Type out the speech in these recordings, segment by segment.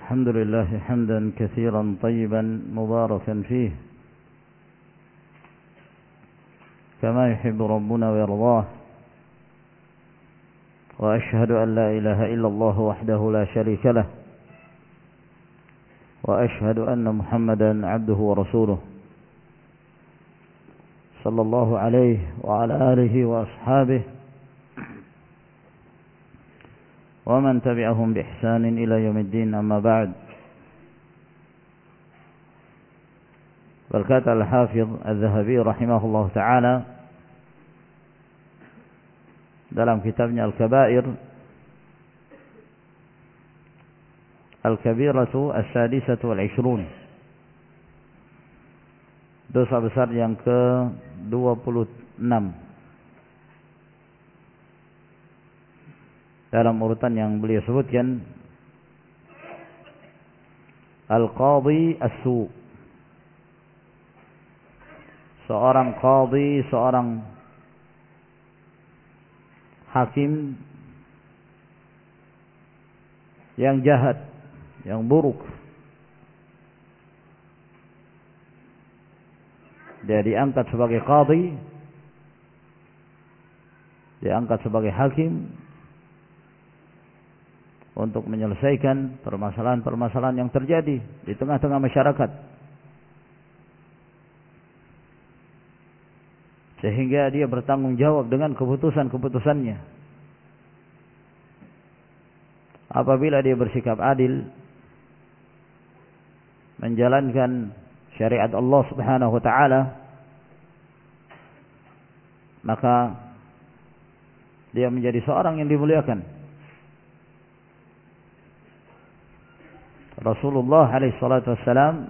الحمد لله حمدا كثيرا طيبا مباركا فيه كما يحب ربنا ويرضاه وأشهد أن لا إله إلا الله وحده لا شريك له وأشهد أن محمدا عبده ورسوله صلى الله عليه وعلى آله وأصحابه ومن تبعهم بإحسان إلى يوم الدين. أما بعد. Berkata Al-Hafidh Al-Dhahabi rahimahullah ta'ala dalam kitabnya Al-Kabair, Al-Kabiratu As-Sadisatu Wal-Ishrun, dosa besar yang ke-26 dalam urutan yang beliau sebutkan. Al-Qadhi As-Su', seorang qadhi, seorang hakim yang jahat, yang buruk. Dia diangkat sebagai qadhi, diangkat sebagai hakim untuk menyelesaikan permasalahan-permasalahan yang terjadi di tengah-tengah masyarakat, sehingga dia bertanggung jawab dengan keputusan-keputusannya. Apabila dia bersikap adil, menjalankan syariat Allah Subhanahu wa ta'ala, maka dia menjadi seorang yang dimuliakan. Rasulullah alaihi salatu wassalam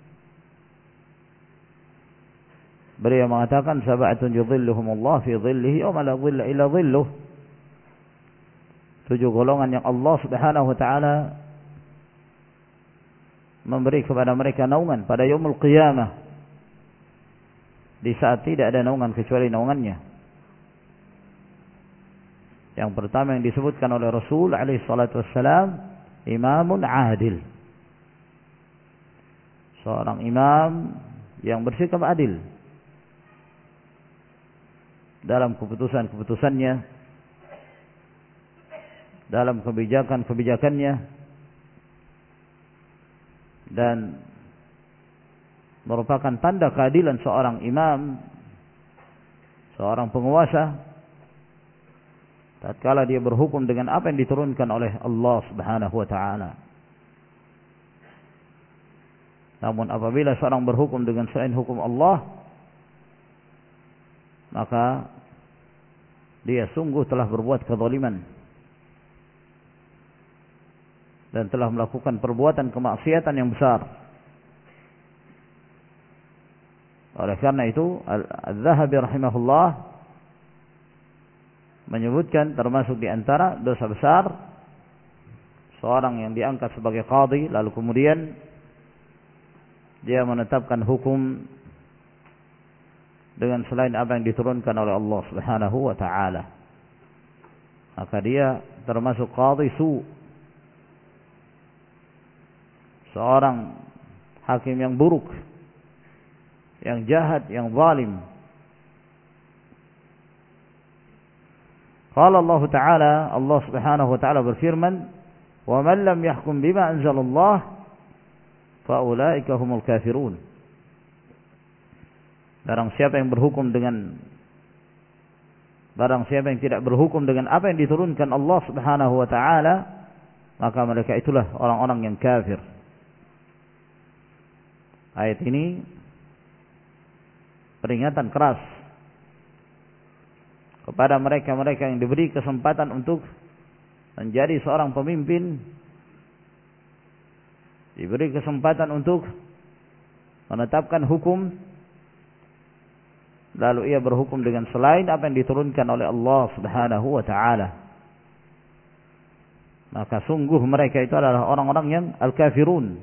beliau mengatakan, sab'atun yudhilluhumullah fi dhillihi wa la dhilla illa dhilluh. 7 golongan yang Allah Subhanahu wa taala memberi kepada mereka naungan pada yaumul qiyamah, di saat tidak ada naungan kecuali naungannya. Yang pertama yang disebutkan oleh Rasul alaihi salatu wassalam, imamun adil, seorang imam yang bersikap adil dalam keputusan-keputusannya, dalam kebijakan-kebijakannya, dan merupakan tanda keadilan seorang imam, seorang penguasa, tatkala dia berhukum dengan apa yang diturunkan oleh Allah Subhanahu wa ta'ala. Namun apabila seorang berhukum dengan selain hukum Allah, maka dia sungguh telah berbuat kezaliman dan telah melakukan perbuatan kemaksiatan yang besar. Oleh karena itu Al-Dhahabi rahimahullah menyebutkan termasuk di antara dosa besar seorang yang diangkat sebagai qadhi, lalu kemudian dia menetapkan hukum dengan selain apa yang diturunkan oleh Allah Subhanahu wa ta'ala. Maka dia termasuk qadhi su', seorang hakim yang buruk, yang jahat, yang zalim. Qala Allah Ta'ala, Allah Subhanahu wa ta'ala berfirman, "Wa man lam yahkum bima anzalallah fa ulaika humul kafirun." Barang siapa yang tidak berhukum dengan apa yang diturunkan Allah Subhanahu wa ta'ala, maka mereka itulah orang-orang yang kafir. Ayat ini peringatan keras kepada mereka-mereka yang diberi kesempatan untuk menjadi seorang pemimpin, diberi kesempatan untuk menetapkan hukum, lalu ia berhukum dengan selain apa yang diturunkan oleh Allah Subhanahu wa ta'ala. Maka sungguh mereka itu adalah orang-orang yang al-kafirun.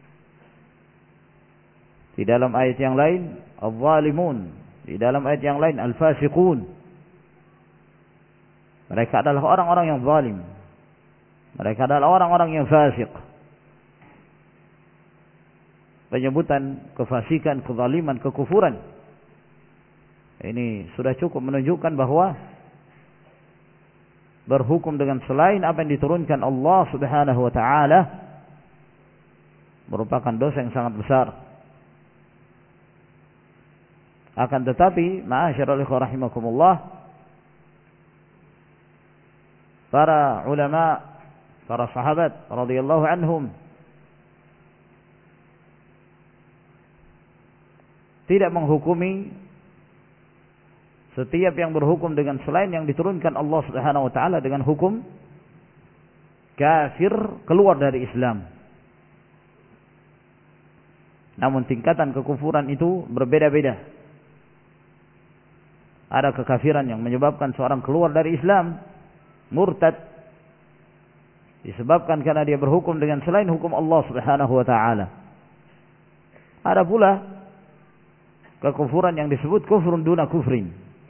Di dalam ayat yang lain al-zalimun, di dalam ayat yang lain al-fasiqun. Mereka adalah orang-orang yang zalim, mereka adalah orang-orang yang fasik. penyebutan kefasikan, kezaliman, kekufuran. Ini sudah cukup menunjukkan bahwa berhukum dengan selain apa yang diturunkan Allah Subhanahu wa taala merupakan dosa yang sangat besar. Akan tetapi, ma'asyiral ikhwah rahimakumullah, para ulama, para sahabat radhiyallahu anhum tidak menghukumi setiap yang berhukum dengan selain yang diturunkan Allah Subhanahu wa taala dengan hukum kafir, keluar dari Islam. Namun tingkatan kekufuran itu berbeda-beda. Ada kekafiran yang menyebabkan seorang keluar dari Islam, murtad, disebabkan karena dia berhukum dengan selain hukum Allah Subhanahu wa taala. Ada pula kekufuran yang disebut kufrun duna kufrin.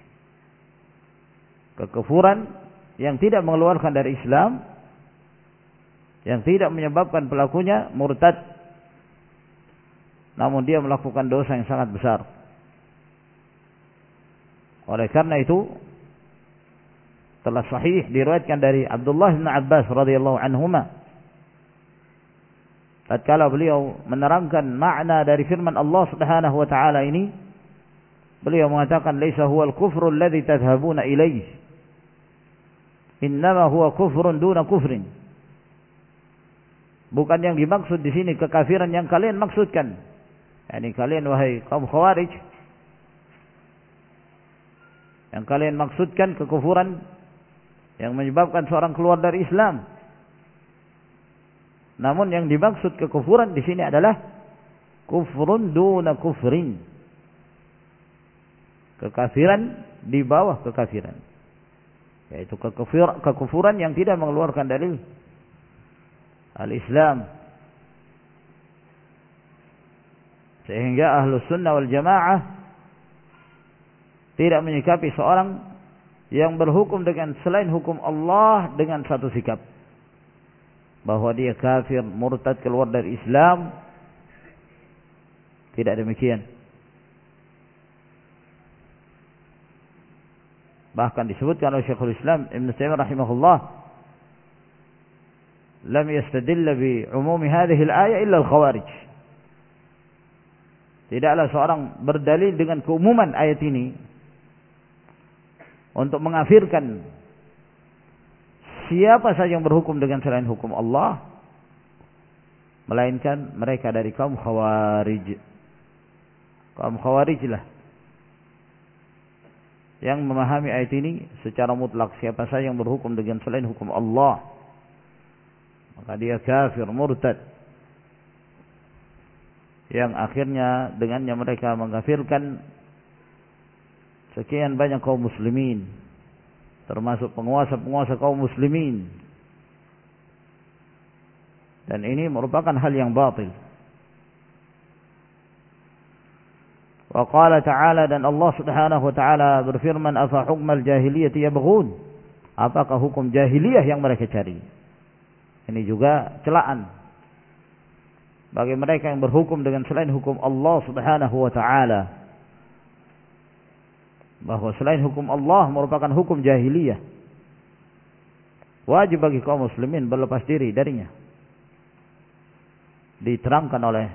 Kekufuran yang tidak mengeluarkan dari Islam, yang tidak menyebabkan pelakunya murtad, namun dia melakukan dosa yang sangat besar. Oleh karena itu telah sahih diriwayatkan dari Abdullah bin Abbas radhiyallahu anhuma, tatkala beliau menerangkan makna dari firman Allah Subhanahu wa taala ini, beliau mengatakan, "Laisa huwal kufru alladhi tadhhabuna ilaihi, innama huwa kufrun duna kufrin." Bukan yang dimaksud di sini kekafiran yang kalian maksudkan. Yani kalian wahai kaum Khawarij, yang kalian maksudkan kekufuran yang menyebabkan seorang keluar dari Islam. Namun yang dimaksud kekufuran di sini adalah kufrun duna kufrin. Kekafiran di bawah kekafiran. Yaitu kekufuran yang tidak mengeluarkan dari al-Islam. Sehingga Ahlus Sunnah wal Jamaah tidak menyikapi seorang yang berhukum dengan selain hukum Allah dengan satu sikap, bahwa dia kafir, murtad, keluar dari Islam. Tidak demikian. Bahkan disebutkan oleh Syekhul Islam Ibn Taimiyah rahimahullah, lam yastadilla bi umumi hadhihi al-ayah illa al-khawarij. Tidaklah seorang berdalil dengan keumuman ayat ini untuk mengafirkan siapa saja yang berhukum dengan selain hukum Allah, melainkan mereka dari kaum Khawarij. Kaum Khawarij lah yang memahami ayat ini secara mutlak, siapa saja yang berhukum dengan selain hukum Allah, maka dia kafir, murtad, yang akhirnya dengannya mereka mengkafirkan sekian banyak kaum muslimin, termasuk penguasa-penguasa kaum muslimin. Dan ini merupakan hal yang batil. Wa qala ta'ala, dan Allah Subhanahu wa taala berfirman, afa hukmal jahiliyati yabghun, apakah hukum jahiliyah yang mereka cari? Ini juga celaan bagi mereka yang berhukum dengan selain hukum Allah Subhanahu wa taala, bahwa selain hukum Allah merupakan hukum jahiliyah. Wajib bagi kaum muslimin berlepas diri darinya. Diterangkan oleh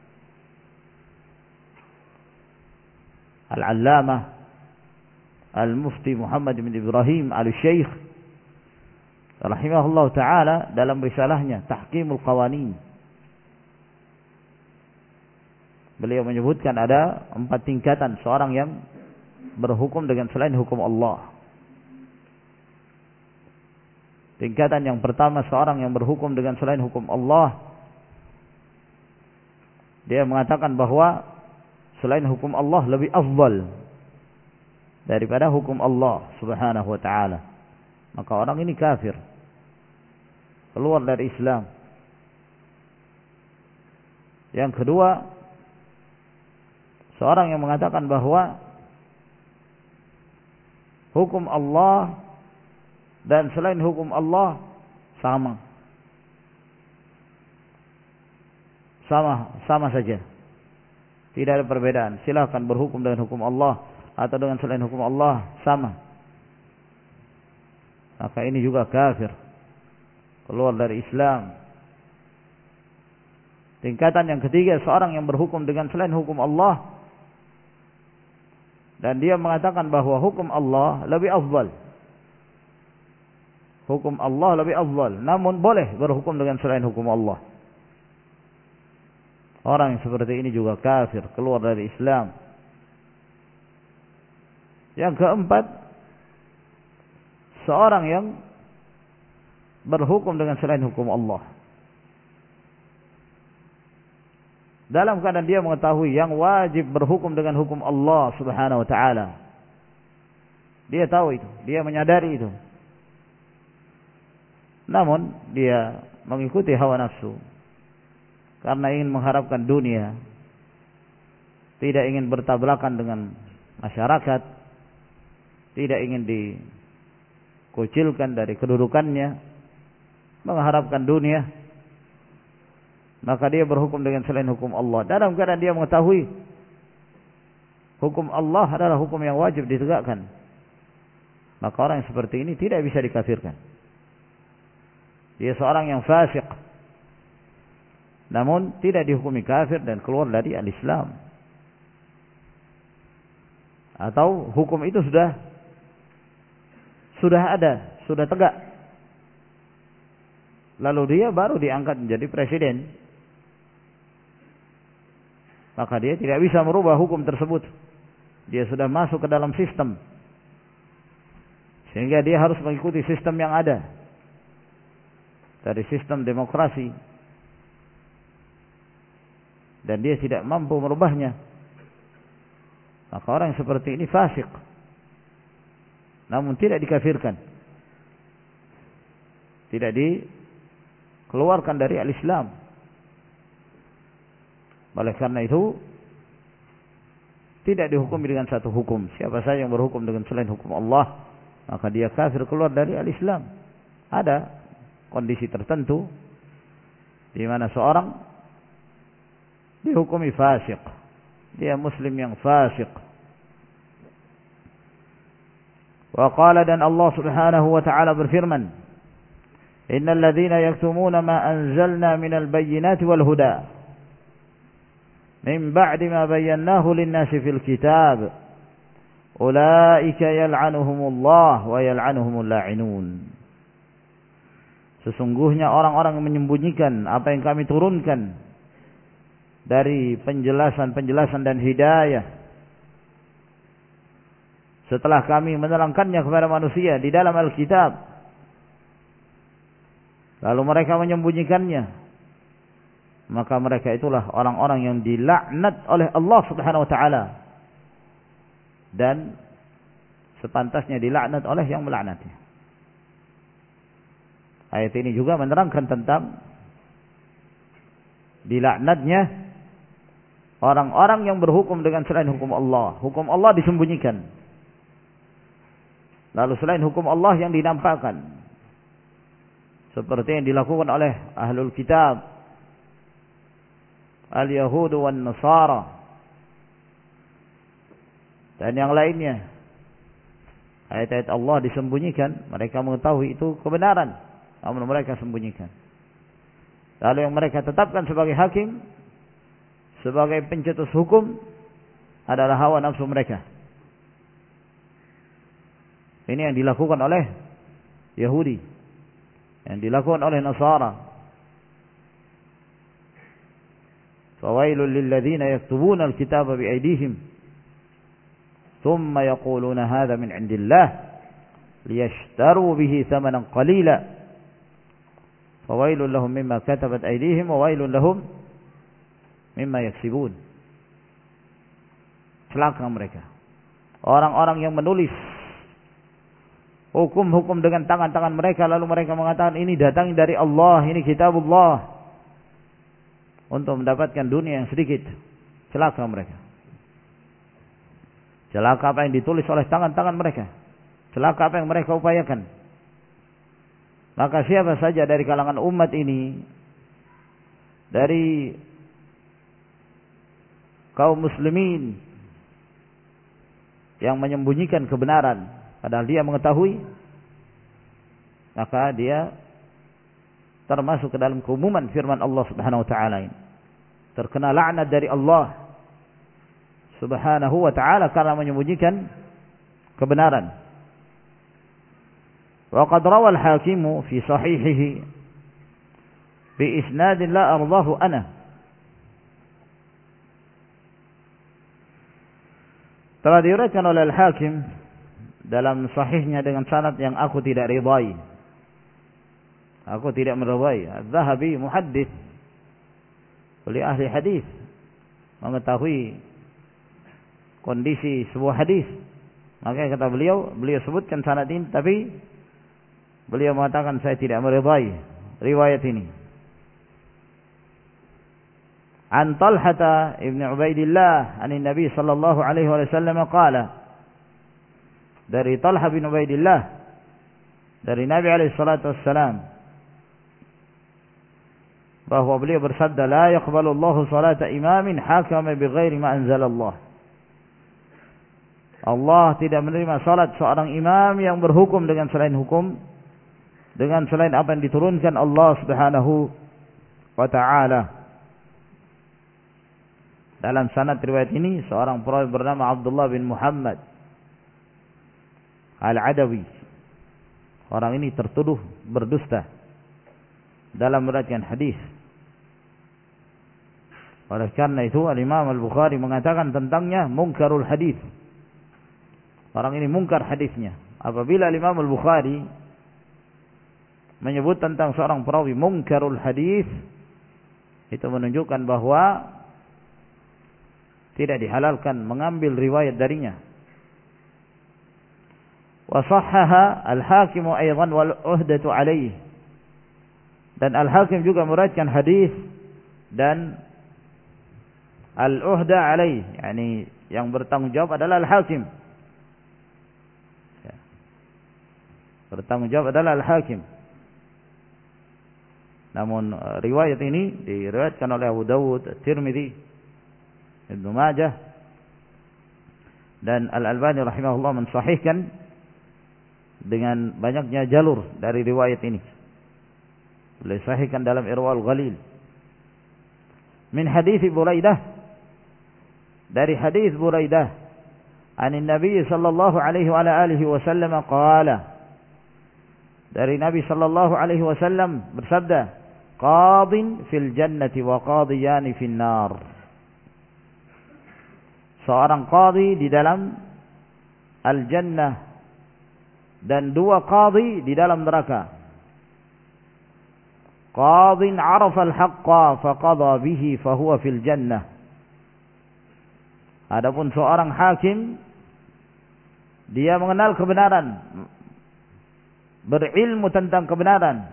Al-Allamah Al-Mufti Muhammad bin Ibrahim Al-Syeikh rahimahullah ta'ala dalam risalahnya Tahkimul Qawanin. Beliau menyebutkan ada 4 tingkatan seorang yang berhukum dengan selain hukum Allah. Tingkatan yang pertama, seorang yang berhukum dengan selain hukum Allah, dia mengatakan bahwa selain hukum Allah lebih afdal daripada hukum Allah Subhanahu wa taala. Maka orang ini kafir, keluar dari Islam. Yang kedua, seorang yang mengatakan bahwa hukum Allah dan selain hukum Allah sama saja, Tidak ada perbedaan. Silahkan berhukum dengan hukum Allah atau dengan selain hukum Allah, sama. Maka ini juga kafir, keluar dari Islam. Tingkatan yang ketiga, seorang yang berhukum dengan selain hukum Allah dan dia mengatakan bahwa hukum Allah lebih afdal. Hukum Allah lebih afdal, namun boleh berhukum dengan selain hukum Allah. Orang yang seperti ini juga kafir, keluar dari Islam. Yang keempat, seorang yang berhukum dengan selain hukum Allah dalam keadaan dia mengetahui yang wajib berhukum dengan hukum Allah Subhanahu wa taala. Dia tahu itu, dia menyadari itu. Namun dia mengikuti hawa nafsu karena ingin mengharapkan dunia, tidak ingin bertabrakan dengan masyarakat, tidak ingin dikucilkan dari kedudukannya, mengharapkan dunia, maka dia berhukum dengan selain hukum Allah dalam keadaan dia mengetahui hukum Allah adalah hukum yang wajib ditegakkan. Maka orang yang seperti ini tidak bisa dikafirkan. Dia seorang yang fasik, namun tidak dihukumi kafir dan keluar dari al-Islam. Atau hukum itu sudah ada, sudah tegak, lalu dia baru diangkat menjadi presiden, maka dia tidak bisa merubah hukum tersebut. Dia sudah masuk ke dalam sistem, sehingga dia harus mengikuti sistem yang ada, dari sistem demokrasi, dan dia tidak mampu merubahnya. Maka orang yang seperti ini fasik, namun tidak dikafirkan, tidak dikeluarkan dari al-Islam. Oleh karena itu tidak dihukumi dengan satu hukum. Siapa saja yang berhukum dengan selain hukum Allah, maka dia kafir, keluar dari al-Islam. Ada kondisi tertentu di mana seorang dihukumi fasik, dia muslim yang fasik. Wa qala, dan Allah Subhanahu wa ta'ala berfirman, innal ladzina yaktumuna ma anzalna minal bayyinati wal huda min ba'di ma bayyanahu lin-nasi fil kitab ulaika yal'anuhumullah wa yal'anuhumul la'inun. Sesungguhnya orang-orang yang menyembunyikan apa yang kami turunkan dari penjelasan-penjelasan dan hidayah setelah kami menerangkannya kepada manusia di dalam Alkitab, lalu mereka menyembunyikannya, maka mereka itulah orang-orang yang dilaknat oleh Allah Subhanahu wa taala, dan sepantasnya dilaknat oleh yang melaknatnya. Ayat ini juga menerangkan tentang dilaknatnya orang-orang yang berhukum dengan selain hukum Allah. Hukum Allah disembunyikan, lalu selain hukum Allah yang dinampakkan, seperti yang dilakukan oleh ahlul kitab, al-Yahud wan Nasara, dan yang lainnya. Ayat-ayat Allah disembunyikan, mereka mengetahui itu kebenaran, namun mereka sembunyikan. Lalu yang mereka tetapkan sebagai hakim, sebagai pencetus hukum, adalah hawa nafsu mereka. Ini yang dilakukan oleh Yahudi, yang dilakukan oleh Nasara. Fawailul lilladzina yaktubuna alkitaba biaydihim thumma yaquluna hadha min indillah liyashtaru bihi thamanan qalila fawailul lahum mimma katabat aydihim wa wailun lahum mimma yaksibun. Celaka mereka, orang-orang yang menulis hukum-hukum dengan tangan-tangan mereka, lalu mereka mengatakan ini datang dari Allah, ini kitabullah, untuk mendapatkan dunia yang sedikit. Celaka mereka. Celaka apa yang ditulis oleh tangan-tangan mereka, celaka apa yang mereka upayakan. Maka siapa saja dari kalangan umat ini, dari kaum muslimin yang menyembunyikan kebenaran padahal dia mengetahui, maka dia termasuk ke dalam keumuman firman Allah Subhanahu wa taala ini. Terkena laknat dari Allah Subhanahu wa taala karena menyembunyikan kebenaran. Wa qad rawa al-Hakim fi sahihihi bi isnad la ardahu ana. Telah diriwayatkan oleh Al-Hakim dalam sahihnya dengan sanad yang aku tidak ridai. Aku tidak meridai. Az-Zahabi muhaddits, oleh ahli hadis, mengetahui kondisi sebuah hadis. Maka kata beliau sebutkan sanad ini, tapi beliau mengatakan saya tidak meridai riwayat ini. An Talhah ibn Ubaidillah an Nabi sallallahu alaihi wasallam qala, dari Talhah bin Ubaidillah dari Nabi alaihi salatu wassalam, bahwa beliau bersabda, la yaqbalu Allahu salata imamin hakama bighairi ma anzalallah. Allah tidak menerima salat seorang imam yang berhukum dengan selain apa yang diturunkan Allah Subhanahu wa taala. Dalam sanad riwayat ini seorang perawi bernama Abdullah bin Muhammad Al-Adawi. Orang ini tertuduh berdusta dalam meriwayatkan hadis. Oleh karena itu Al-Imam Al-Bukhari mengatakan tentangnya munkarul hadis. Orang ini mungkar hadisnya. Apabila Al-Imam Al-Bukhari menyebut tentang seorang perawi munkarul hadis, itu menunjukkan bahwa tidak dihalalkan mengambil riwayat darinya. Wa sahhaha Al-Hakim aidan wal uhdatu alaihi. Dan Al-Hakim juga meriwayatkan hadis dan al-uhda alaihi, yakni yang bertanggung jawab adalah Al-Hakim. Bertanggung jawab adalah Al-Hakim. Namun riwayat ini diriwayatkan oleh Abu Dawud, Tirmidzi, Ibnu Majah, dan Al-Albani rahimahullah mensahihkan dengan banyaknya jalur dari riwayat ini. Beliau sahihkan dalam Irwaul Ghalil. Min hadis Buraidah, dari hadis Buraidah, anin Nabi sallallahu alaihi wa alihi wasallam qala, dari Nabi sallallahu alaihi wasallam bersabda, qadin fil jannati wa qadiyani fin nar. Seorang qadhi di dalam al-jannah dan dua qadhi di dalam neraka. Qadhin arafa al-haqqa faqadha bihi fahuwa fil jannah. Adapun seorang hakim, dia mengenal kebenaran, berilmu tentang kebenaran,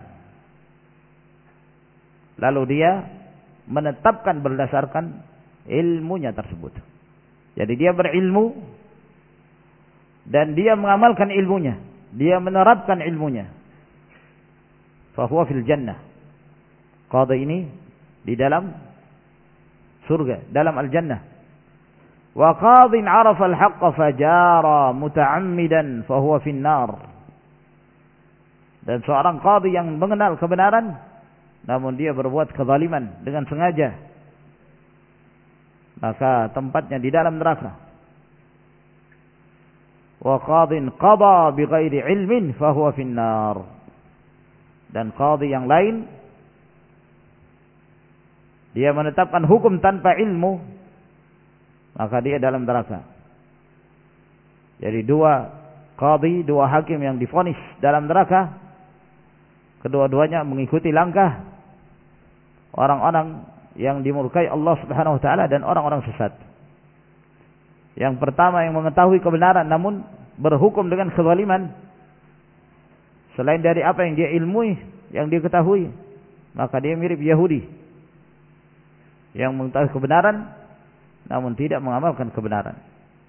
lalu dia menetapkan berdasarkan ilmunya tersebut. Jadi dia berilmu dan dia mengamalkan ilmunya, dia menerapkan ilmunya. Fahuwa fil jannah. Qadhi ini di dalam surga, dalam al-jannah. Wa qadhin arafa al-haqqa fajara muta'ammidan fahuwa fin nar. Dan seorang qadhi yang mengenal kebenaran namun dia berbuat kezaliman dengan sengaja, maka tempatnya di dalam neraka. Wa qadhin qada bighairi ilmin fahuwa fin nar. Dan qadhi yang lain, dia menetapkan hukum tanpa ilmu, maka dia dalam neraka. Jadi dua qadhi, dua hakim yang divonis dalam neraka, kedua-duanya mengikuti langkah orang-orang yang dimurkai Allah Subhanahu wa taala dan orang-orang sesat. Yang pertama yang mengetahui kebenaran namun berhukum dengan kezaliman selain dari apa yang dia ilmui, yang dia ketahui, maka dia mirip Yahudi yang mengetahui kebenaran namun tidak mengamalkan kebenaran.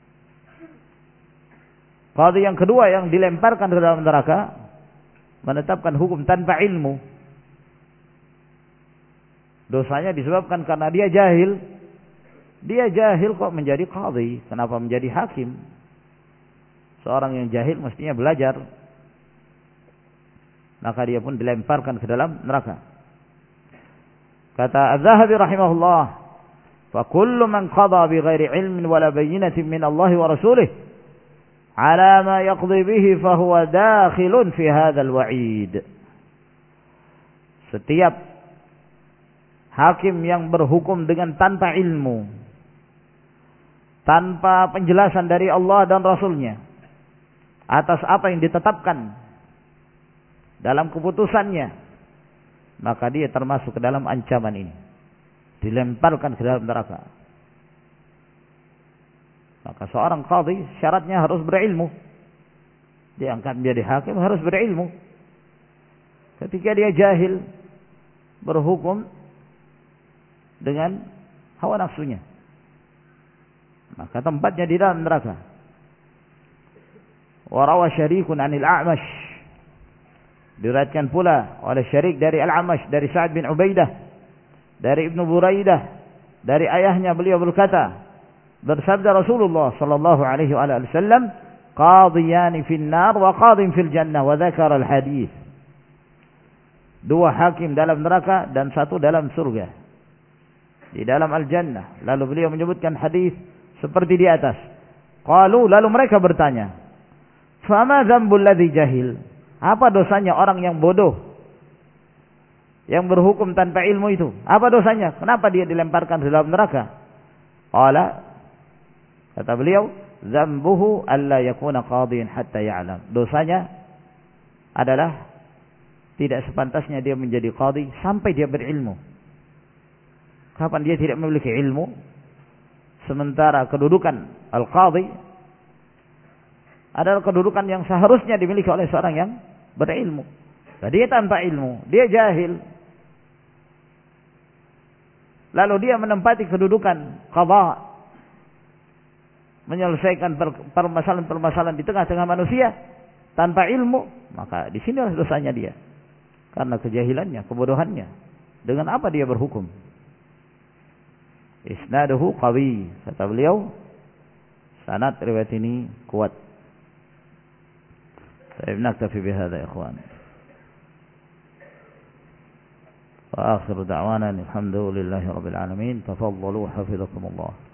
Qadhi yang kedua yang dilemparkan ke dalam neraka menetapkan hukum tanpa ilmu. Dosanya disebabkan karena dia jahil Dia jahil kok menjadi qadhi, kenapa menjadi hakim? Seorang yang jahil mestinya belajar. Maka dia pun dilemparkan ke dalam neraka. Kata Az-Zahabi rahimahullah, fa kullu man qada bi ghairi ilmin wala bayyinatin min Allah wa rasulih ala ma yaqdi bihi fa huwa dakhilun fi hadzal wa'id. Setiap hakim yang berhukum dengan tanpa ilmu, tanpa penjelasan dari Allah dan Rasulnya atas apa yang ditetapkan dalam keputusannya, maka dia termasuk ke dalam ancaman ini, dilemparkan ke dalam neraka. Maka seorang qadhi syaratnya harus berilmu. Diangkat menjadi hakim harus berilmu. Ketika dia jahil, berhukum dengan hawa nafsunya, maka tempatnya di dalam neraka. Wa rawa Syarikun 'anil A'mash, diriwayatkan pula oleh Syarik dari Al-A'mash dari Sa'ad bin Ubaidah dari Ibnu Buraidah dari ayahnya, beliau berkata, bersabda Rasulullah sallallahu alaihi wasallam, qadiyani fin nar wa qadin fil jannah, wa dzakara al-hadits. Dua hakim dalam neraka dan satu dalam surga, di dalam al-jannah. Lalu beliau menyebutkan hadis seperti di atas. Qalu, lalu mereka bertanya, fama dzambul ladzi jahil? Apa dosanya orang yang bodoh, yang berhukum tanpa ilmu itu? Apa dosanya? Kenapa dia dilemparkan ke dalam neraka? Qala, kata beliau, dzambuhu alla yakuna qadiyan hatta ya'lam. Dosanya adalah tidak sepantasnya dia menjadi qadhi sampai dia berilmu. Kapan dia tidak memiliki ilmu? Sementara kedudukan al-qadhi adalah kedudukan yang seharusnya dimiliki oleh seorang yang berilmu. Nah, dia tanpa ilmu, dia jahil. Lalu dia menempati kedudukan qadha, menyelesaikan permasalahan-permasalahan di tengah-tengah manusia tanpa ilmu, maka di sini dosanya dia. Karena kejahilannya, kebodohannya. Dengan apa dia berhukum? Isnaduhu qawi, kata beliau, sanad riwayat ini kuat. طيب نكتفي بهذا يا إخوان، وآخر دعوانا الحمد لله رب العالمين. تفضلوا حفظكم الله.